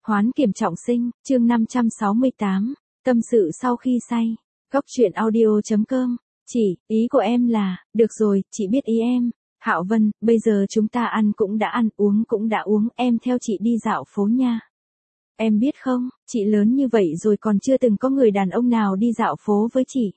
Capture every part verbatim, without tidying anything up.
Hoán kiểm trọng sinh, chương năm trăm sáu mươi tám, tâm sự sau khi say. Góc truyện audio.com. Chị, ý của em là, được rồi, chị biết ý em. Hạo Vân, bây giờ chúng ta ăn cũng đã ăn, uống cũng đã uống, em theo chị đi dạo phố nha. Em biết không, chị lớn như vậy rồi còn chưa từng có người đàn ông nào đi dạo phố với chị.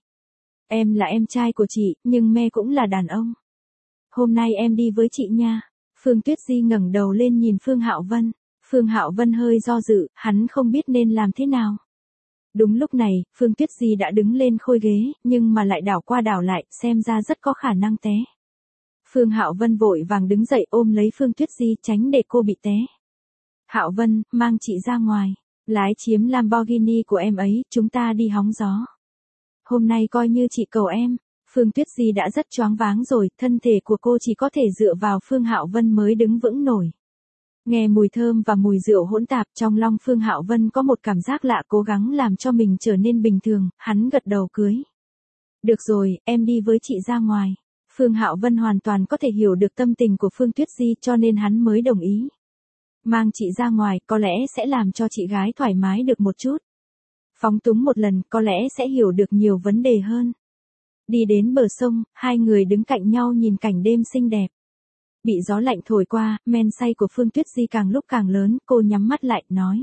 Em là em trai của chị, nhưng me cũng là đàn ông. Hôm nay em đi với chị nha. Phương Tuyết Di ngẩng đầu lên nhìn Phương Hạo Vân. Phương Hạo Vân hơi do dự, hắn không biết nên làm thế nào. Đúng lúc này, Phương Tuyết Di đã đứng lên khôi ghế, nhưng mà lại đảo qua đảo lại, xem ra rất có khả năng té. Phương Hạo Vân vội vàng đứng dậy ôm lấy Phương Tuyết Di tránh để cô bị té. Hạo Vân, mang chị ra ngoài, lái chiếm Lamborghini của em ấy, chúng ta đi hóng gió. Hôm nay coi như chị cầu em. Phương Tuyết Di đã rất choáng váng rồi, thân thể của cô chỉ có thể dựa vào Phương Hạo Vân mới đứng vững nổi. Nghe mùi thơm và mùi rượu hỗn tạp trong lòng Phương Hạo Vân có một cảm giác lạ, cố gắng làm cho mình trở nên bình thường, hắn gật đầu cưới. Được rồi, em đi với chị ra ngoài. Phương Hạo Vân hoàn toàn có thể hiểu được tâm tình của Phương Tuyết Di cho nên hắn mới đồng ý. Mang chị ra ngoài có lẽ sẽ làm cho chị gái thoải mái được một chút. Phóng túng một lần có lẽ sẽ hiểu được nhiều vấn đề hơn. Đi đến bờ sông, hai người đứng cạnh nhau nhìn cảnh đêm xinh đẹp. Bị gió lạnh thổi qua, men say của Phương Tuyết Di càng lúc càng lớn, cô nhắm mắt lại, nói.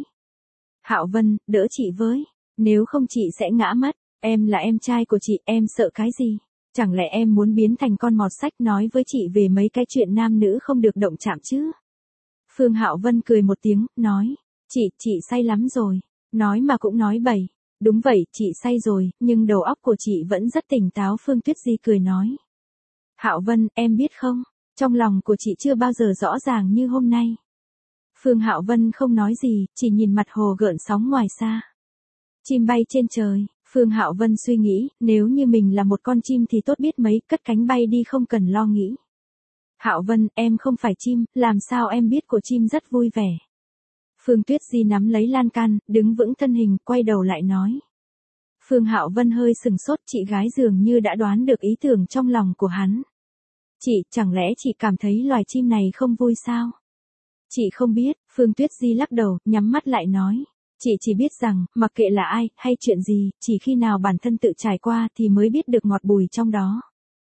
Hạo Vân, đỡ chị với, nếu không chị sẽ ngã mất, em là em trai của chị, em sợ cái gì? Chẳng lẽ em muốn biến thành con mọt sách nói với chị về mấy cái chuyện nam nữ không được động chạm chứ? Phương Hạo Vân cười một tiếng, nói. Chị, chị say lắm rồi, nói mà cũng nói bậy. Đúng vậy, chị say rồi, nhưng đầu óc của chị vẫn rất tỉnh táo, Phương Tuyết Di cười nói. Hạo Vân, em biết không, trong lòng của chị chưa bao giờ rõ ràng như hôm nay. Phương Hạo Vân không nói gì, chỉ nhìn mặt hồ gợn sóng ngoài xa. Chim bay trên trời, Phương Hạo Vân suy nghĩ, nếu như mình là một con chim thì tốt biết mấy, cất cánh bay đi không cần lo nghĩ. Hạo Vân, em không phải chim, làm sao em biết của chim rất vui vẻ. Phương Tuyết Di nắm lấy lan can, đứng vững thân hình, quay đầu lại nói. Phương Hạo Vân hơi sừng sốt, chị gái dường như đã đoán được ý tưởng trong lòng của hắn. Chị, chẳng lẽ chị cảm thấy loài chim này không vui sao? Chị không biết, Phương Tuyết Di lắc đầu, nhắm mắt lại nói. Chị chỉ biết rằng, mặc kệ là ai, hay chuyện gì, chỉ khi nào bản thân tự trải qua thì mới biết được ngọt bùi trong đó.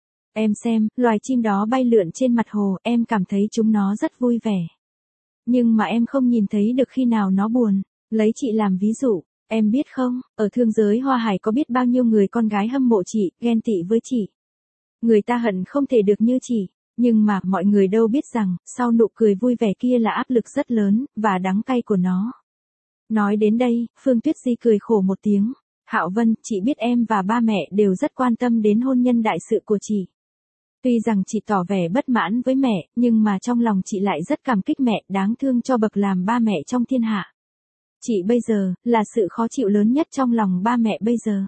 Em xem, loài chim đó bay lượn trên mặt hồ, em cảm thấy chúng nó rất vui vẻ. Nhưng mà em không nhìn thấy được khi nào nó buồn. Lấy chị làm ví dụ, em biết không, ở thương giới Hoa Hải có biết bao nhiêu người con gái hâm mộ chị, ghen tị với chị. Người ta hận không thể được như chị, nhưng mà mọi người đâu biết rằng, sau nụ cười vui vẻ kia là áp lực rất lớn, và đắng cay của nó. Nói đến đây, Phương Tuyết Di cười khổ một tiếng. Hạo Vân, chị biết em và ba mẹ đều rất quan tâm đến hôn nhân đại sự của chị. Tuy rằng chị tỏ vẻ bất mãn với mẹ, nhưng mà trong lòng chị lại rất cảm kích mẹ, đáng thương cho bậc làm ba mẹ trong thiên hạ. Chị bây giờ, là sự khó chịu lớn nhất trong lòng ba mẹ bây giờ.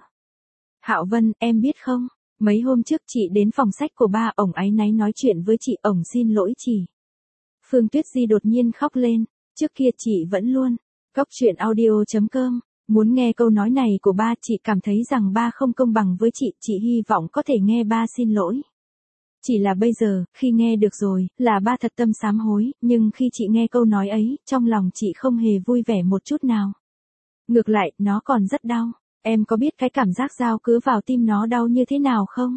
Hạo Vân, em biết không, mấy hôm trước chị đến phòng sách của ba, ổng áy náy nói chuyện với chị, ổng xin lỗi chị. Phương Tuyết Di đột nhiên khóc lên, trước kia chị vẫn luôn. Góc truyện audio.com, muốn nghe câu nói này của ba, chị cảm thấy rằng ba không công bằng với chị, chị hy vọng có thể nghe ba xin lỗi. Chỉ là bây giờ, khi nghe được rồi, là ba thật tâm sám hối, nhưng khi chị nghe câu nói ấy, trong lòng chị không hề vui vẻ một chút nào. Ngược lại, nó còn rất đau. Em có biết cái cảm giác dao cứa vào tim nó đau như thế nào không?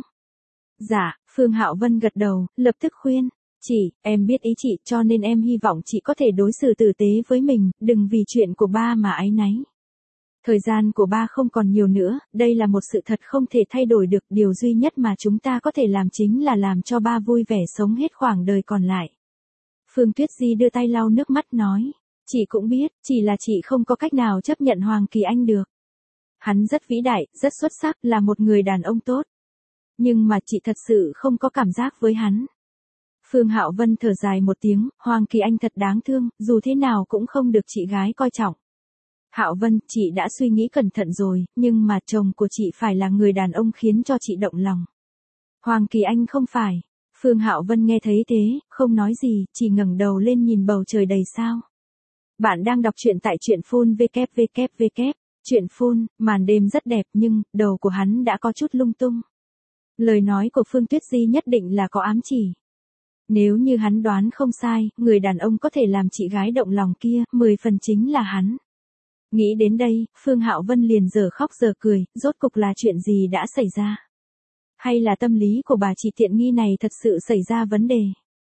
Dạ, Phương Hạo Vân gật đầu, lập tức khuyên. Chị, em biết ý chị, cho nên em hy vọng chị có thể đối xử tử tế với mình, đừng vì chuyện của ba mà áy náy. Thời gian của ba không còn nhiều nữa, đây là một sự thật không thể thay đổi được, điều duy nhất mà chúng ta có thể làm chính là làm cho ba vui vẻ sống hết khoảng đời còn lại. Phương Tuyết Di đưa tay lau nước mắt nói, chị cũng biết, chỉ là chị không có cách nào chấp nhận Hoàng Kỳ Anh được. Hắn rất vĩ đại, rất xuất sắc, là một người đàn ông tốt. Nhưng mà chị thật sự không có cảm giác với hắn. Phương Hạo Vân thở dài một tiếng, Hoàng Kỳ Anh thật đáng thương, dù thế nào cũng không được chị gái coi trọng. Hạo Vân, chị đã suy nghĩ cẩn thận rồi, nhưng mà chồng của chị phải là người đàn ông khiến cho chị động lòng. Hoàng Kỳ Anh không phải. Phương Hạo Vân nghe thấy thế, không nói gì, chỉ ngẩng đầu lên nhìn bầu trời đầy sao. Bạn đang đọc truyện tại truyện phun vê vê vê vê. Truyện phun, màn đêm rất đẹp nhưng, đầu của hắn đã có chút lung tung. Lời nói của Phương Tuyết Di nhất định là có ám chỉ. Nếu như hắn đoán không sai, người đàn ông có thể làm chị gái động lòng kia, mười phần chính là hắn. Nghĩ đến đây, Phương Hạo Vân liền giờ khóc giờ cười, rốt cục là chuyện gì đã xảy ra? Hay là tâm lý của bà chị tiện nghi này thật sự xảy ra vấn đề?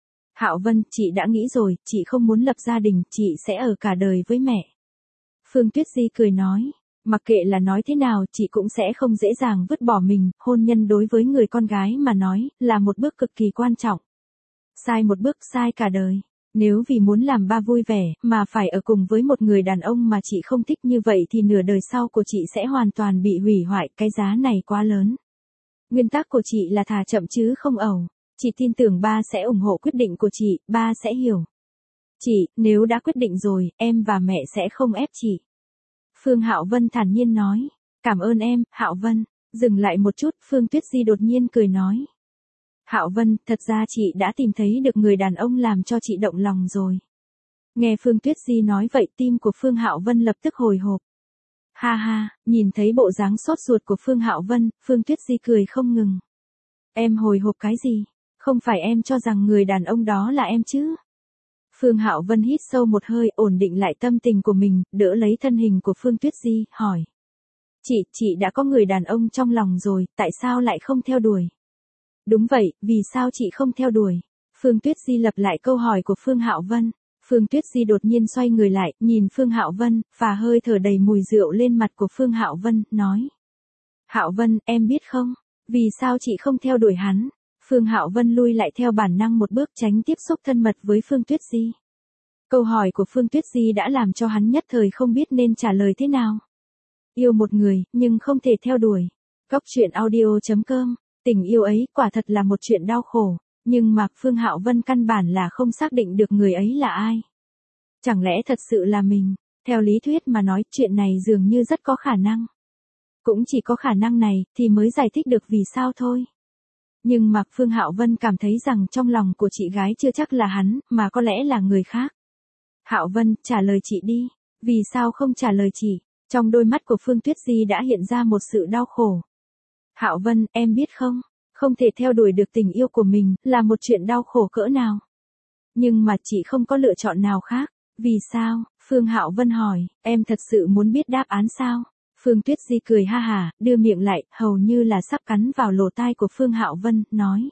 Hạo Vân, chị đã nghĩ rồi, chị không muốn lập gia đình, chị sẽ ở cả đời với mẹ. Phương Tuyết Di cười nói, mặc kệ là nói thế nào, chị cũng sẽ không dễ dàng vứt bỏ mình, hôn nhân đối với người con gái mà nói, là một bước cực kỳ quan trọng. Sai một bước sai cả đời. Nếu vì muốn làm ba vui vẻ, mà phải ở cùng với một người đàn ông mà chị không thích như vậy thì nửa đời sau của chị sẽ hoàn toàn bị hủy hoại, cái giá này quá lớn. Nguyên tắc của chị là thà chậm chứ không ẩu. Chị tin tưởng ba sẽ ủng hộ quyết định của chị, ba sẽ hiểu. Chị, nếu đã quyết định rồi, em và mẹ sẽ không ép chị. Phương Hạo Vân thản nhiên nói. Cảm ơn em, Hạo Vân. Dừng lại một chút, Phương Tuyết Di đột nhiên cười nói. Hạo Vân, thật ra chị đã tìm thấy được người đàn ông làm cho chị động lòng rồi. Nghe Phương Tuyết Di nói vậy, tim của Phương Hạo Vân lập tức hồi hộp. Ha ha, nhìn thấy bộ dáng sốt ruột của Phương Hạo Vân, Phương Tuyết Di cười không ngừng. Em hồi hộp cái gì? Không phải em cho rằng người đàn ông đó là em chứ? Phương Hạo Vân hít sâu một hơi, ổn định lại tâm tình của mình, đỡ lấy thân hình của Phương Tuyết Di, hỏi. Chị, chị đã có người đàn ông trong lòng rồi, tại sao lại không theo đuổi? Đúng vậy, vì sao chị không theo đuổi? Phương Tuyết Di lặp lại câu hỏi của Phương Hạo Vân. Phương Tuyết Di đột nhiên xoay người lại, nhìn Phương Hạo Vân, phả hơi thở đầy mùi rượu lên mặt của Phương Hạo Vân, nói. Hạo Vân, em biết không? Vì sao chị không theo đuổi hắn? Phương Hạo Vân lui lại theo bản năng một bước tránh tiếp xúc thân mật với Phương Tuyết Di. Câu hỏi của Phương Tuyết Di đã làm cho hắn nhất thời không biết nên trả lời thế nào. Yêu một người, nhưng không thể theo đuổi. Góc truyện audio chấm com. Tình yêu ấy quả thật là một chuyện đau khổ, nhưng mà Phương Hạo Vân căn bản là không xác định được người ấy là ai. Chẳng lẽ thật sự là mình? Theo lý thuyết mà nói, chuyện này dường như rất có khả năng. Cũng chỉ có khả năng này thì mới giải thích được vì sao thôi. Nhưng mà Phương Hạo Vân cảm thấy rằng trong lòng của chị gái chưa chắc là hắn, mà có lẽ là người khác. Hạo Vân, trả lời chị đi. Vì sao không trả lời chị? Trong đôi mắt của Phương Tuyết Di đã hiện ra một sự đau khổ. Hạo Vân, em biết không, không thể theo đuổi được tình yêu của mình, là một chuyện đau khổ cỡ nào. Nhưng mà chị không có lựa chọn nào khác. Vì sao? Phương Hạo Vân hỏi, em thật sự muốn biết đáp án sao? Phương Tuyết Di cười ha hả, đưa miệng lại, hầu như là sắp cắn vào lỗ tai của Phương Hạo Vân, nói.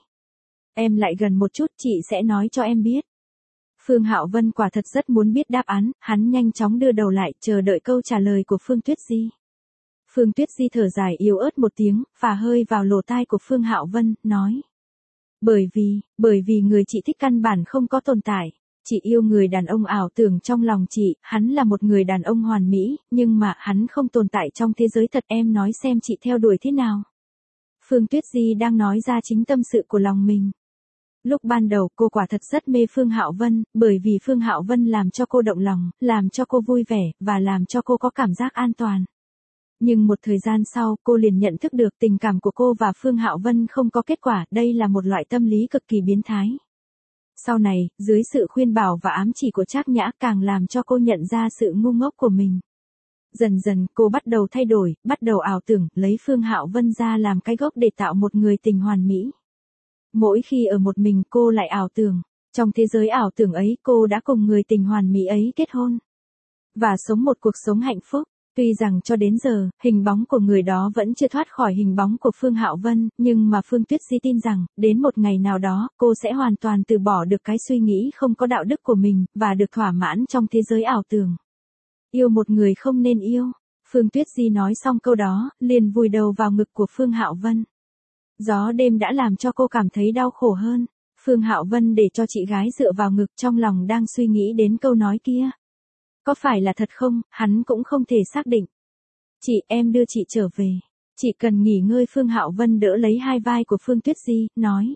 Em lại gần một chút, chị sẽ nói cho em biết. Phương Hạo Vân quả thật rất muốn biết đáp án, hắn nhanh chóng đưa đầu lại, chờ đợi câu trả lời của Phương Tuyết Di. Phương Tuyết Di thở dài yếu ớt một tiếng, phả hơi vào lỗ tai của Phương Hạo Vân, nói. Bởi vì, bởi vì người chị thích căn bản không có tồn tại. Chị yêu người đàn ông ảo tưởng trong lòng chị, hắn là một người đàn ông hoàn mỹ, nhưng mà hắn không tồn tại trong thế giới thật, em nói xem chị theo đuổi thế nào. Phương Tuyết Di đang nói ra chính tâm sự của lòng mình. Lúc ban đầu cô quả thật rất mê Phương Hạo Vân, bởi vì Phương Hạo Vân làm cho cô động lòng, làm cho cô vui vẻ, và làm cho cô có cảm giác an toàn. Nhưng một thời gian sau, cô liền nhận thức được tình cảm của cô và Phương Hạo Vân không có kết quả, đây là một loại tâm lý cực kỳ biến thái. Sau này, dưới sự khuyên bảo và ám chỉ của Trác Nhã càng làm cho cô nhận ra sự ngu ngốc của mình. Dần dần, cô bắt đầu thay đổi, bắt đầu ảo tưởng, lấy Phương Hạo Vân ra làm cái gốc để tạo một người tình hoàn mỹ. Mỗi khi ở một mình cô lại ảo tưởng, trong thế giới ảo tưởng ấy cô đã cùng người tình hoàn mỹ ấy kết hôn. Và sống một cuộc sống hạnh phúc. Tuy rằng cho đến giờ, hình bóng của người đó vẫn chưa thoát khỏi hình bóng của Phương Hạo Vân, nhưng mà Phương Tuyết Di tin rằng, đến một ngày nào đó, cô sẽ hoàn toàn từ bỏ được cái suy nghĩ không có đạo đức của mình, và được thỏa mãn trong thế giới ảo tưởng. Yêu một người không nên yêu. Phương Tuyết Di nói xong câu đó, liền vùi đầu vào ngực của Phương Hạo Vân. Gió đêm đã làm cho cô cảm thấy đau khổ hơn. Phương Hạo Vân để cho chị gái dựa vào ngực, trong lòng đang suy nghĩ đến câu nói kia. Có phải là thật không, hắn cũng không thể xác định. Chị, em đưa chị trở về. Chị cần nghỉ ngơi. Phương Hạo Vân đỡ lấy hai vai của Phương Tuyết Di, nói.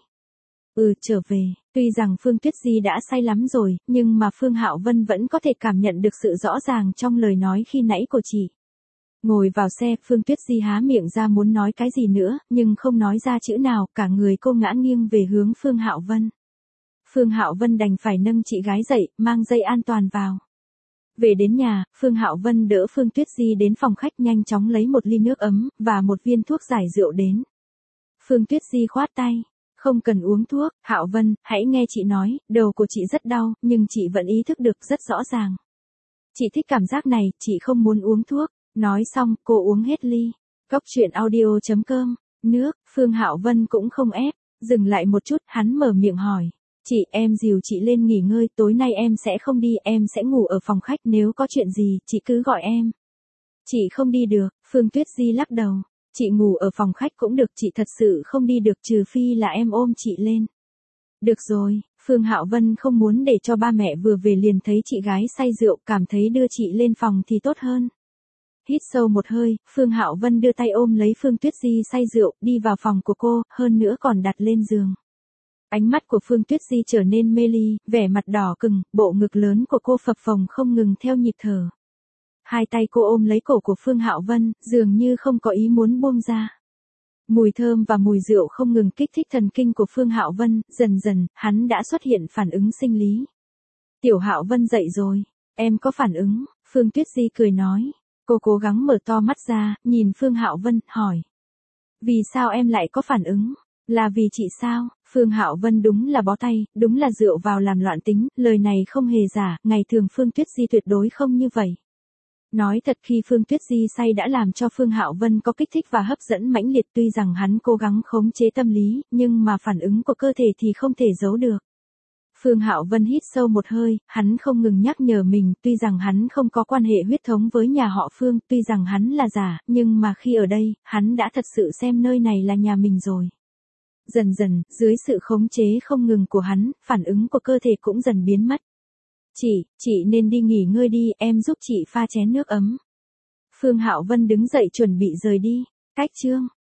Ừ, trở về. Tuy rằng Phương Tuyết Di đã say lắm rồi, nhưng mà Phương Hạo Vân vẫn có thể cảm nhận được sự rõ ràng trong lời nói khi nãy của chị. Ngồi vào xe, Phương Tuyết Di há miệng ra muốn nói cái gì nữa, nhưng không nói ra chữ nào, cả người cô ngã nghiêng về hướng Phương Hạo Vân. Phương Hạo Vân đành phải nâng chị gái dậy, mang dây an toàn vào. Về đến nhà, Phương Hạo Vân đỡ Phương Tuyết Di đến phòng khách, nhanh chóng lấy một ly nước ấm, và một viên thuốc giải rượu đến. Phương Tuyết Di khoát tay. Không cần uống thuốc, Hạo Vân, hãy nghe chị nói, đầu của chị rất đau, nhưng chị vẫn ý thức được rất rõ ràng. Chị thích cảm giác này, chị không muốn uống thuốc. Nói xong, cô uống hết ly. Cốc truyện audio chấm com. Nước, Phương Hạo Vân cũng không ép. Dừng lại một chút, hắn mở miệng hỏi. Chị, em dìu chị lên nghỉ ngơi, tối nay em sẽ không đi, em sẽ ngủ ở phòng khách, nếu có chuyện gì, chị cứ gọi em. Chị không đi được, Phương Tuyết Di lắc đầu. Chị ngủ ở phòng khách cũng được, chị thật sự không đi được, trừ phi là em ôm chị lên. Được rồi, Phương Hạo Vân không muốn để cho ba mẹ vừa về liền thấy chị gái say rượu, cảm thấy đưa chị lên phòng thì tốt hơn. Hít sâu một hơi, Phương Hạo Vân đưa tay ôm lấy Phương Tuyết Di say rượu, đi vào phòng của cô, hơn nữa còn đặt lên giường. Ánh mắt của Phương Tuyết Di trở nên mê ly, vẻ mặt đỏ cừng, bộ ngực lớn của cô phập phồng không ngừng theo nhịp thở. Hai tay cô ôm lấy cổ của Phương Hạo Vân, dường như không có ý muốn buông ra. Mùi thơm và mùi rượu không ngừng kích thích thần kinh của Phương Hạo Vân, dần dần, hắn đã xuất hiện phản ứng sinh lý. Tiểu Hạo Vân dậy rồi, em có phản ứng, Phương Tuyết Di cười nói. Cô cố gắng mở to mắt ra, nhìn Phương Hạo Vân, hỏi. Vì sao em lại có phản ứng? Là vì chị sao? Phương Hạo Vân đúng là bó tay, đúng là rượu vào làm loạn tính, lời này không hề giả, ngày thường Phương Tuyết Di tuyệt đối không như vậy. Nói thật, khi Phương Tuyết Di say đã làm cho Phương Hạo Vân có kích thích và hấp dẫn mãnh liệt, tuy rằng hắn cố gắng khống chế tâm lý, nhưng mà phản ứng của cơ thể thì không thể giấu được. Phương Hạo Vân hít sâu một hơi, hắn không ngừng nhắc nhở mình, tuy rằng hắn không có quan hệ huyết thống với nhà họ Phương, tuy rằng hắn là giả, nhưng mà khi ở đây, hắn đã thật sự xem nơi này là nhà mình rồi. Dần dần, dưới sự khống chế không ngừng của hắn, phản ứng của cơ thể cũng dần biến mất. Chị, chị nên đi nghỉ ngơi đi, em giúp chị pha chén nước ấm. Phương Hạo Vân đứng dậy chuẩn bị rời đi. Cách chương